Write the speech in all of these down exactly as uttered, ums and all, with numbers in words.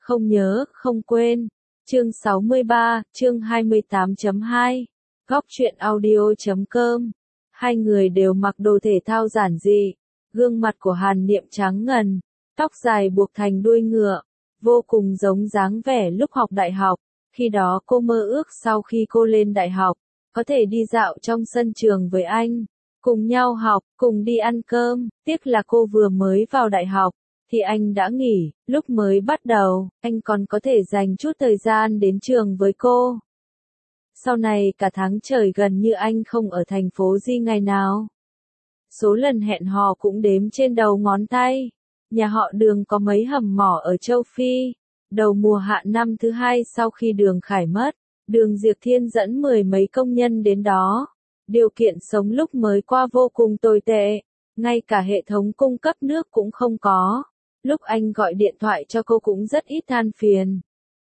không nhớ, không quên. Chương sáu mươi ba, chương hai mươi tám chấm hai. Góc truyện audio chấm com. Hai người đều mặc đồ thể thao giản dị, gương mặt của Hàn Niệm trắng ngần, tóc dài buộc thành đuôi ngựa, vô cùng giống dáng vẻ lúc học đại học. Khi đó cô mơ ước sau khi cô lên đại học, có thể đi dạo trong sân trường với anh, cùng nhau học, cùng đi ăn cơm. Tiếc là cô vừa mới vào đại học, thì anh đã nghỉ. Lúc mới bắt đầu, anh còn có thể dành chút thời gian đến trường với cô. Sau này cả tháng trời gần như anh không ở thành phố Di ngày nào. Số lần hẹn hò cũng đếm trên đầu ngón tay. Nhà họ Đường có mấy hầm mỏ ở châu Phi. Đầu mùa hạ năm thứ hai sau khi Đường Khải mất, Đường Diệp Thiên dẫn mười mấy công nhân đến đó. Điều kiện sống lúc mới qua vô cùng tồi tệ, ngay cả hệ thống cung cấp nước cũng không có. Lúc anh gọi điện thoại cho cô cũng rất ít than phiền.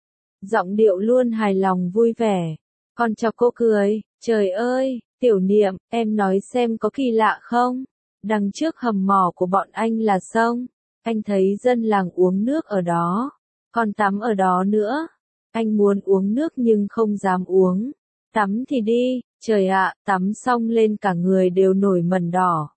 Giọng điệu luôn hài lòng vui vẻ, còn chọc cô cười. Trời ơi, Tiểu Niệm, em nói xem có kỳ lạ không? Đằng trước hầm mỏ của bọn anh là sông, anh thấy dân làng uống nước ở đó, còn tắm ở đó nữa. Anh muốn uống nước nhưng không dám uống. Tắm thì đi, trời ạ, tắm xong lên cả người đều nổi mẩn đỏ.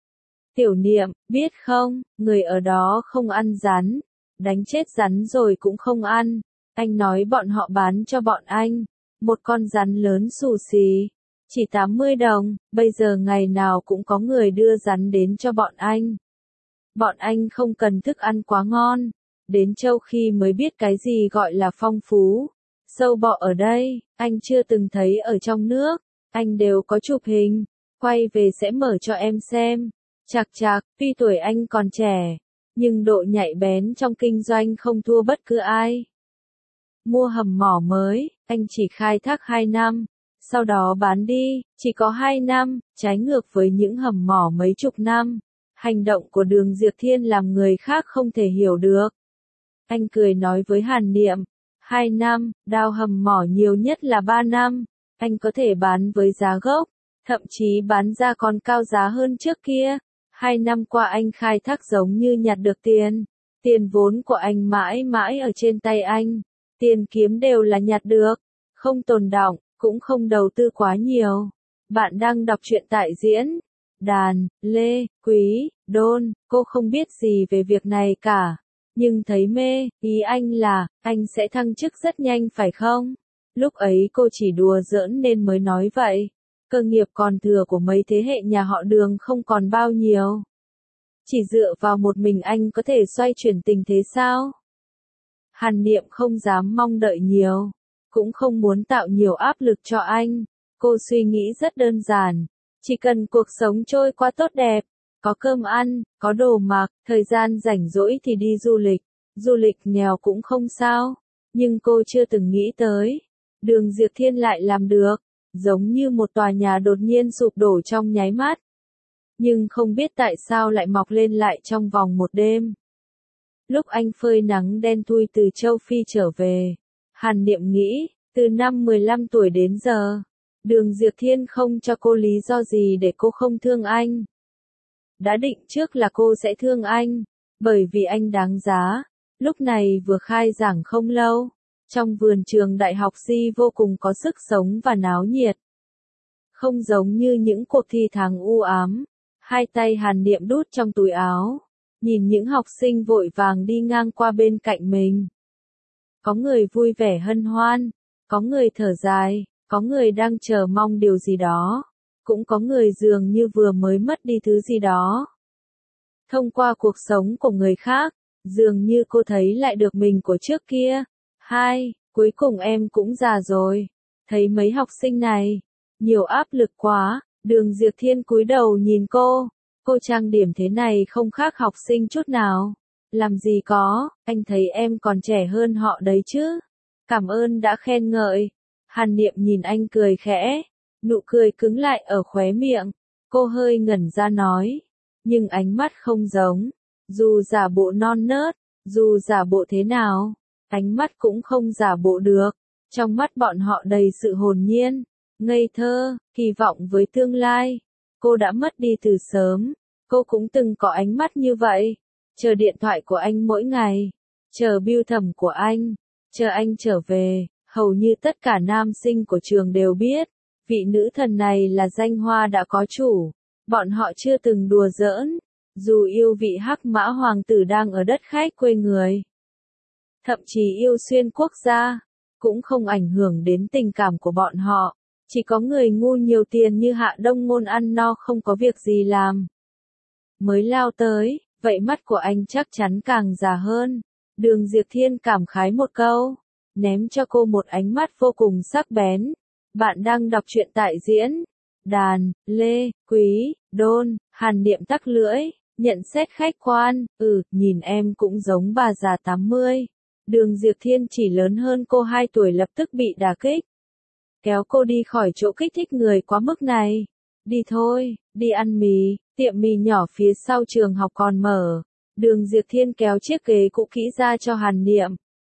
Tiểu Niệm, biết không, người ở đó không ăn rắn, đánh chết rắn rồi cũng không ăn. Anh nói bọn họ bán cho bọn anh một con rắn lớn xù xì, chỉ tám mươi đồng, bây giờ ngày nào cũng có người đưa rắn đến cho bọn anh. Bọn anh không cần thức ăn quá ngon, đến châu khi mới biết cái gì gọi là phong phú. Sâu bọ ở đây, anh chưa từng thấy ở trong nước, anh đều có chụp hình, quay về sẽ mở cho em xem. Chạc chạc, tuy tuổi anh còn trẻ, nhưng độ nhạy bén trong kinh doanh không thua bất cứ ai. Mua hầm mỏ mới, anh chỉ khai thác hai năm, sau đó bán đi, chỉ có hai năm, trái ngược với những hầm mỏ mấy chục năm. Hành động của Đường Diệp Thiên làm người khác không thể hiểu được. Anh cười nói với Hàn Niệm, hai năm, đào hầm mỏ nhiều nhất là ba năm, anh có thể bán với giá gốc, thậm chí bán ra còn cao giá hơn trước kia. Hai năm qua anh khai thác giống như nhặt được tiền, tiền vốn của anh mãi mãi ở trên tay anh, tiền kiếm đều là nhặt được, không tồn đọng, cũng không đầu tư quá nhiều. Bạn đang đọc truyện tại diễn đàn, Lê, Quý, Đôn. Cô không biết gì về việc này cả, nhưng thấy mê. Ý anh là, anh sẽ thăng chức rất nhanh phải không? Lúc ấy cô chỉ đùa giỡn nên mới nói vậy. Cơ nghiệp còn thừa của mấy thế hệ nhà họ Đường không còn bao nhiêu. Chỉ dựa vào một mình anh có thể xoay chuyển tình thế sao? Hàn Niệm không dám mong đợi nhiều, cũng không muốn tạo nhiều áp lực cho anh. Cô suy nghĩ rất đơn giản, chỉ cần cuộc sống trôi qua tốt đẹp, có cơm ăn, có đồ mặc, thời gian rảnh rỗi thì đi du lịch. Du lịch nghèo cũng không sao, nhưng cô chưa từng nghĩ tới, Đường Diệp Thiên lại làm được, giống như một tòa nhà đột nhiên sụp đổ trong nháy mắt. Nhưng không biết tại sao lại mọc lên lại trong vòng một đêm. Lúc anh phơi nắng đen thui từ châu Phi trở về, Hàn Niệm nghĩ, từ năm mười lăm tuổi đến giờ, Đường Diệp Thiên không cho cô lý do gì để cô không thương anh. Đã định trước là cô sẽ thương anh, bởi vì anh đáng giá. Lúc này vừa khai giảng không lâu, trong vườn trường đại học Si vô cùng có sức sống và náo nhiệt. Không giống như những cuộc thi tháng u ám, hai tay Hàn Niệm đút trong túi áo, nhìn những học sinh vội vàng đi ngang qua bên cạnh mình. Có người vui vẻ hân hoan, có người thở dài, có người đang chờ mong điều gì đó, cũng có người dường như vừa mới mất đi thứ gì đó. Thông qua cuộc sống của người khác, dường như cô thấy lại được mình của trước kia. Hai, cuối cùng em cũng già rồi. Thấy mấy học sinh này, nhiều áp lực quá. Đường Diệp Thiên cúi đầu nhìn cô. Cô trang điểm thế này không khác học sinh chút nào. Làm gì có, anh thấy em còn trẻ hơn họ đấy chứ. Cảm ơn đã khen ngợi. Hàn Niệm nhìn anh cười khẽ, nụ cười cứng lại ở khóe miệng. Cô hơi ngẩn ra nói, nhưng ánh mắt không giống. Dù giả bộ non nớt, dù giả bộ thế nào, ánh mắt cũng không giả bộ được. Trong mắt bọn họ đầy sự hồn nhiên, ngây thơ, kỳ vọng với tương lai. Cô đã mất đi từ sớm. Cô cũng từng có ánh mắt như vậy, chờ điện thoại của anh mỗi ngày, chờ bưu thẩm của anh, chờ anh trở về, hầu như tất cả nam sinh của trường đều biết, vị nữ thần này là danh hoa đã có chủ, bọn họ chưa từng đùa giỡn, dù yêu vị hắc mã hoàng tử đang ở đất khách quê người, thậm chí yêu xuyên quốc gia, cũng không ảnh hưởng đến tình cảm của bọn họ, chỉ có người ngu nhiều tiền như Hạ Đông Ngôn ăn no không có việc gì làm. Mới lao tới, vậy mắt của anh chắc chắn càng già hơn. Đường Diệp Thiên cảm khái một câu, ném cho cô một ánh mắt vô cùng sắc bén. Bạn đang đọc truyện tại diễn đàn, Lê, Quý, Đôn, Hàn Niệm tắc lưỡi, nhận xét khách quan, ừ, nhìn em cũng giống bà già tám mươi. Đường Diệp Thiên chỉ lớn hơn cô hai tuổi lập tức bị đả kích. Kéo cô đi khỏi chỗ kích thích người quá mức này. Đi thôi, đi ăn mì, tiệm mì nhỏ phía sau trường học còn mở. Đường Diệp Thiên kéo chiếc ghế cũ kỹ ra cho Hàn Niệm.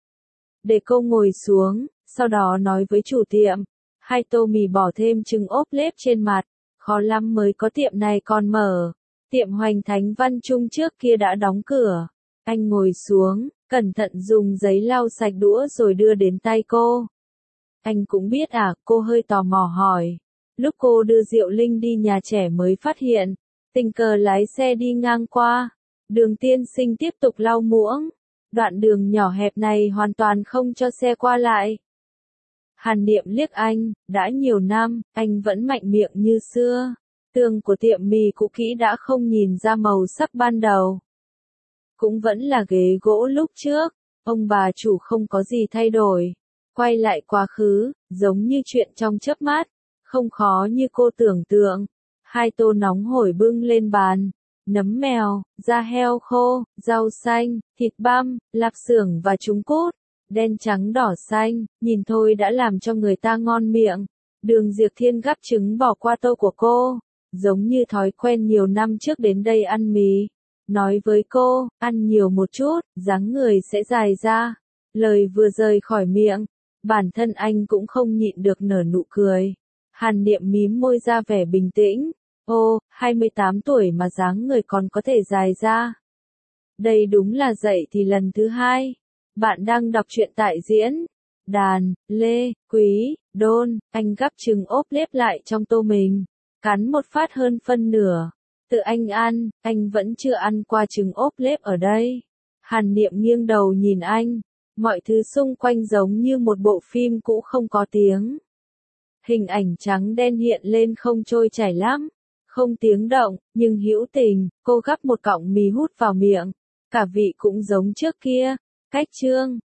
Để cô ngồi xuống, sau đó nói với chủ tiệm. Hai tô mì bỏ thêm trứng ốp lết trên mặt. Khó lắm mới có tiệm này còn mở. Tiệm Hoành Thánh Văn Trung trước kia đã đóng cửa. Anh ngồi xuống, cẩn thận dùng giấy lau sạch đũa rồi đưa đến tay cô. Anh cũng biết à, cô hơi tò mò hỏi. Lúc cô đưa Diệu Linh đi nhà trẻ mới phát hiện, tình cờ lái xe đi ngang qua. Đường tiên sinh tiếp tục lau muỗng. Đoạn đường nhỏ hẹp này hoàn toàn không cho xe qua lại. Hàn Niệm liếc anh, đã nhiều năm, anh vẫn mạnh miệng như xưa. Tường của tiệm mì cũ kỹ đã không nhìn ra màu sắc ban đầu. Cũng vẫn là ghế gỗ lúc trước, ông bà chủ không có gì thay đổi. Quay lại quá khứ, giống như chuyện trong chớp mắt, không khó như cô tưởng tượng. Hai tô nóng hổi bưng lên bàn, nấm mèo, da heo khô, rau xanh, thịt băm, lạp xưởng và trứng cút, đen trắng đỏ xanh, nhìn thôi đã làm cho người ta ngon miệng. Đường Diệp Thiên gắp trứng bỏ qua tô của cô, giống như thói quen nhiều năm trước đến đây ăn mì. Nói với cô, ăn nhiều một chút, dáng người sẽ dài ra. Lời vừa rời khỏi miệng, bản thân anh cũng không nhịn được nở nụ cười. Hàn Niệm mím môi ra vẻ bình tĩnh. Ô, hai mươi tám tuổi mà dáng người còn có thể dài ra. Đây đúng là dậy thì lần thứ hai. Bạn đang đọc truyện tại diễn đàn, Lê, Quý, Đôn. Anh gắp trứng ốp lết lại trong tô mình, cắn một phát hơn phân nửa. Tự anh ăn, anh vẫn chưa ăn qua trứng ốp lết ở đây. Hàn Niệm nghiêng đầu nhìn anh, mọi thứ xung quanh giống như một bộ phim cũ không có tiếng. Hình ảnh trắng đen hiện lên không trôi chảy lắm, không tiếng động, nhưng hữu tình. Cô gắp một cọng mì hút vào miệng, cả vị cũng giống trước kia. Cách chương